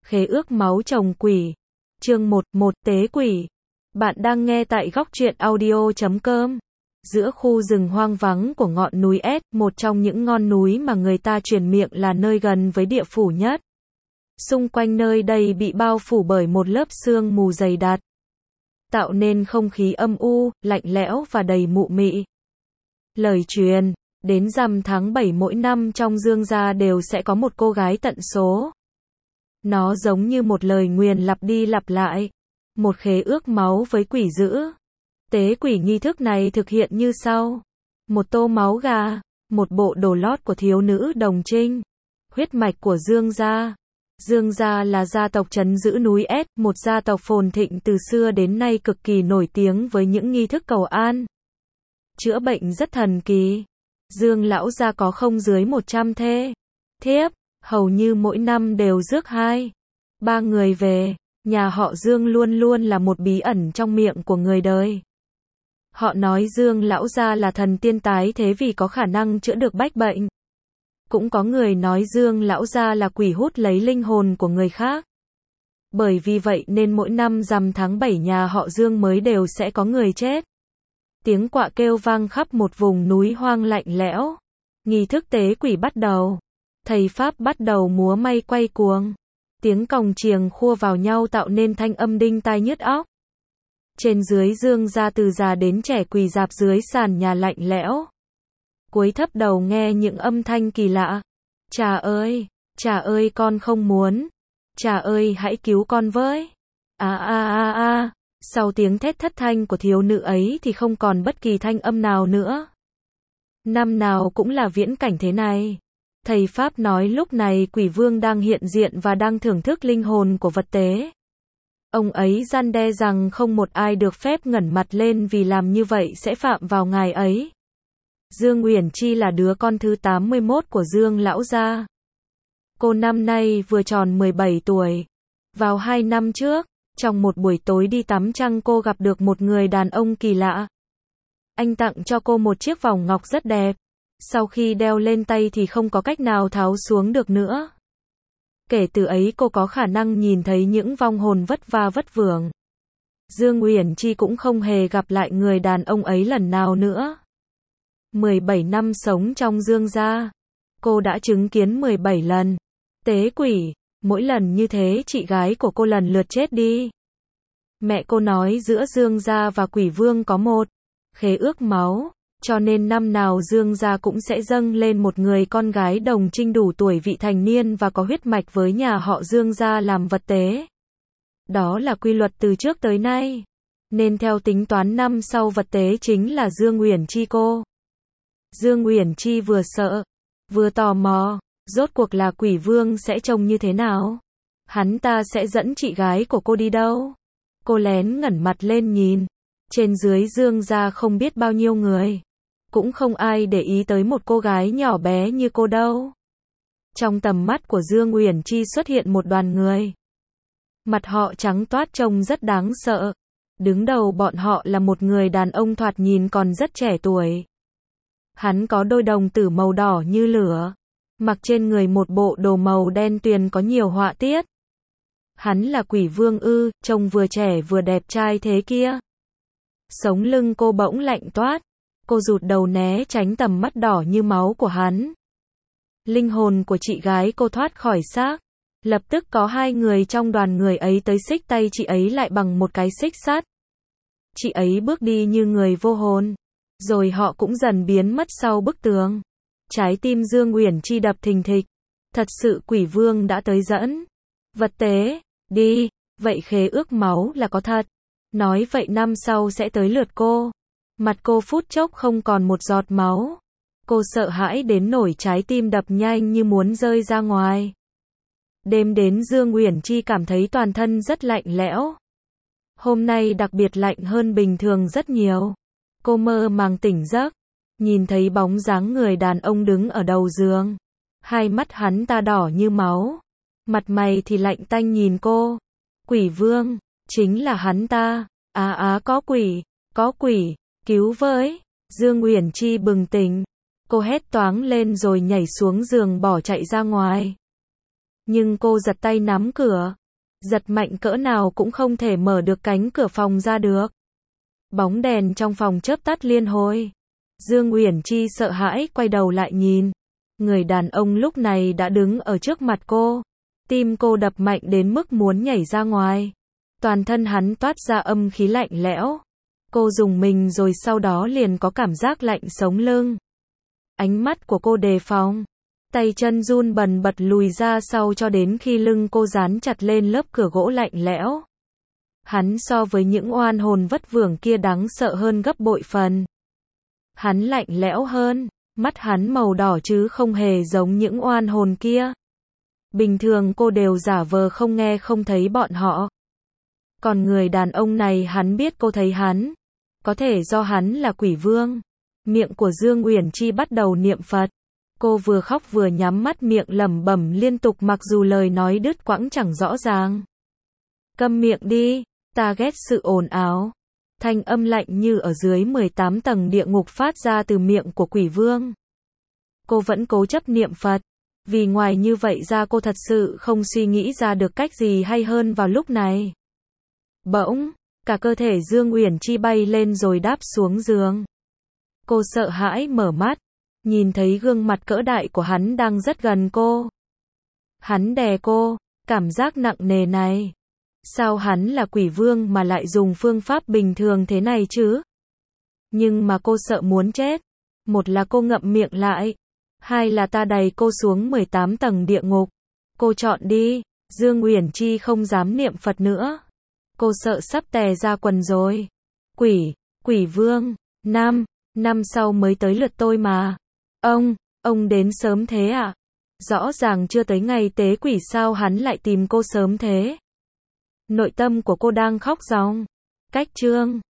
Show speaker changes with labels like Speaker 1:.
Speaker 1: Khế ước máu chồng quỷ. Chương 1, tế quỷ. Bạn đang nghe tại góc truyện audio.com. Giữa khu rừng hoang vắng của ngọn núi S, một trong những ngọn núi mà người ta truyền miệng là nơi gần với địa phủ nhất. Xung quanh nơi đây bị bao phủ bởi một lớp sương mù dày đặc, tạo nên không khí âm u, lạnh lẽo và đầy mụ mị. Lời truyền, đến rằm tháng 7 mỗi năm trong Dương gia đều sẽ có một cô gái tận số. Nó giống như một lời nguyền lặp đi lặp lại. Một khế ước máu với quỷ dữ. Tế quỷ nghi thức này thực hiện như sau. Một tô máu gà, một bộ đồ lót của thiếu nữ đồng trinh. Huyết mạch của Dương gia. Dương gia là gia tộc trấn giữ núi S, một gia tộc phồn thịnh từ xưa đến nay cực kỳ nổi tiếng với những nghi thức cầu an, chữa bệnh rất thần kỳ. Dương lão gia có không dưới 100 thê thiếp, hầu như mỗi năm đều rước 2-3 người về. Nhà họ Dương luôn luôn là một bí ẩn trong miệng của người đời. Họ nói Dương lão gia là thần tiên tái thế vì có khả năng chữa được bách bệnh. Cũng có người nói Dương lão gia là quỷ hút lấy linh hồn của người khác. Bởi vì vậy nên mỗi năm rằm tháng 7 nhà họ Dương mới đều sẽ có người chết. Tiếng quạ kêu vang khắp một vùng núi hoang lạnh lẽo. Nghi thức tế quỷ bắt đầu. Thầy Pháp bắt đầu múa may quay cuồng. Tiếng cồng chiêng khua vào nhau tạo nên thanh âm đinh tai nhức óc. Trên dưới Dương gia từ già đến trẻ quỳ rạp dưới sàn nhà lạnh lẽo. Cúi thấp đầu nghe những âm thanh kỳ lạ. Cha ơi con không muốn. Cha ơi hãy cứu con với. Sau tiếng thét thất thanh của thiếu nữ ấy thì không còn bất kỳ thanh âm nào nữa. Năm nào cũng là viễn cảnh thế này. Thầy Pháp nói lúc này quỷ vương đang hiện diện và đang thưởng thức linh hồn của vật tế. Ông ấy răn đe rằng không một ai được phép ngẩng mặt lên vì làm như vậy sẽ phạm vào ngài ấy. Dương Uyển Chi là đứa con thứ 81 của Dương lão gia. Cô năm nay vừa tròn 17 tuổi. Vào 2 năm trước, trong một buổi tối đi tắm trăng cô gặp được một người đàn ông kỳ lạ. Anh tặng cho cô một chiếc vòng ngọc rất đẹp. Sau khi đeo lên tay thì không có cách nào tháo xuống được nữa. Kể từ ấy cô có khả năng nhìn thấy những vong hồn vất va vất vưởng. Dương Uyển Chi cũng không hề gặp lại người đàn ông ấy lần nào nữa. 17 năm sống trong Dương gia, cô đã chứng kiến 17 lần tế quỷ. Mỗi lần như thế chị gái của cô lần lượt chết đi. Mẹ cô nói giữa Dương gia và quỷ vương có một khế ước máu, cho nên năm nào Dương gia cũng sẽ dâng lên một người con gái đồng trinh đủ tuổi vị thành niên và có huyết mạch với nhà họ Dương gia làm vật tế. Đó là quy luật từ trước tới nay. Nên theo tính toán năm sau vật tế chính là Dương Uyển Chi cô. Dương Uyển Chi vừa sợ, vừa tò mò, rốt cuộc là quỷ vương sẽ trông như thế nào? Hắn ta sẽ dẫn chị gái của cô đi đâu? Cô lén ngẩng mặt lên nhìn. Trên dưới Dương gia không biết bao nhiêu người. Cũng không ai để ý tới một cô gái nhỏ bé như cô đâu. Trong tầm mắt của Dương Uyển Chi xuất hiện một đoàn người. Mặt họ trắng toát trông rất đáng sợ. Đứng đầu bọn họ là một người đàn ông thoạt nhìn còn rất trẻ tuổi. Hắn có đôi đồng tử màu đỏ như lửa. Mặc trên người một bộ đồ màu đen tuyền có nhiều họa tiết. Hắn là quỷ vương ư, trông vừa trẻ vừa đẹp trai thế kia. Sống lưng cô bỗng lạnh toát. Cô rụt đầu né tránh tầm mắt đỏ như máu của hắn. Linh hồn của chị gái cô thoát khỏi xác. Lập tức có 2 người trong đoàn người ấy tới xích tay chị ấy lại bằng một cái xích sắt. Chị ấy bước đi như người vô hồn. Rồi họ cũng dần biến mất sau bức tường. Trái tim Dương Uyển Chi đập thình thịch. Thật sự quỷ vương đã tới dẫn vật tế đi. Vậy khế ước máu là có thật. Nói vậy năm sau sẽ tới lượt cô. Mặt cô phút chốc không còn một giọt máu. Cô sợ hãi đến nổi trái tim đập nhanh như muốn rơi ra ngoài. Đêm đến Dương Uyển Chi cảm thấy toàn thân rất lạnh lẽo. Hôm nay đặc biệt lạnh hơn bình thường rất nhiều. Cô mơ màng tỉnh giấc. Nhìn thấy bóng dáng người đàn ông đứng ở đầu giường. Hai mắt hắn ta đỏ như máu. Mặt mày thì lạnh tanh nhìn cô. Quỷ vương, chính là hắn ta. Có quỷ, cứu với. Dương Uyển Chi bừng tỉnh. Cô hét toáng lên rồi nhảy xuống giường bỏ chạy ra ngoài. Nhưng cô giật tay nắm cửa. Giật mạnh cỡ nào cũng không thể mở được cánh cửa phòng ra được. Bóng đèn trong phòng chớp tắt liên hồi. Dương Uyển Chi sợ hãi quay đầu lại nhìn. Người đàn ông lúc này đã đứng ở trước mặt cô. Tim cô đập mạnh đến mức muốn nhảy ra ngoài. Toàn thân hắn toát ra âm khí lạnh lẽo. Cô rùng mình rồi sau đó liền có cảm giác lạnh sống lưng. Ánh mắt của cô đề phòng. Tay chân run bần bật lùi ra sau cho đến khi lưng cô dán chặt lên lớp cửa gỗ lạnh lẽo. Hắn so với những oan hồn vất vưởng kia đáng sợ hơn gấp bội phần. Hắn lạnh lẽo hơn, mắt hắn màu đỏ chứ không hề giống những oan hồn kia. Bình thường cô đều giả vờ không nghe không thấy bọn họ. Còn người đàn ông này hắn biết cô thấy hắn. Có thể do hắn là quỷ vương. Miệng của Dương Uyển Chi bắt đầu niệm Phật. Cô vừa khóc vừa nhắm mắt miệng lẩm bẩm liên tục mặc dù lời nói đứt quãng chẳng rõ ràng. Câm miệng đi, ta ghét sự ồn ào. Thanh âm lạnh như ở dưới 18 tầng địa ngục phát ra từ miệng của quỷ vương. Cô vẫn cố chấp niệm Phật. Vì ngoài như vậy ra cô thật sự không suy nghĩ ra được cách gì hay hơn vào lúc này. Bỗng, cả cơ thể Dương Uyển Chi bay lên rồi đáp xuống giường. Cô sợ hãi mở mắt. Nhìn thấy gương mặt cỡ đại của hắn đang rất gần cô. Hắn đè cô, cảm giác nặng nề này. Sao hắn là quỷ vương mà lại dùng phương pháp bình thường thế này chứ? Nhưng mà cô sợ muốn chết. Một là cô ngậm miệng lại. Hai là ta đẩy cô xuống 18 tầng địa ngục. Cô chọn đi. Dương Uyển Chi không dám niệm Phật nữa. Cô sợ sắp tè ra quần rồi. Quỷ vương, năm sau mới tới lượt tôi mà. Ông đến sớm thế à? Rõ ràng chưa tới ngày tế quỷ sao hắn lại tìm cô sớm thế? Nội tâm của cô đang khóc ròng. Cách chương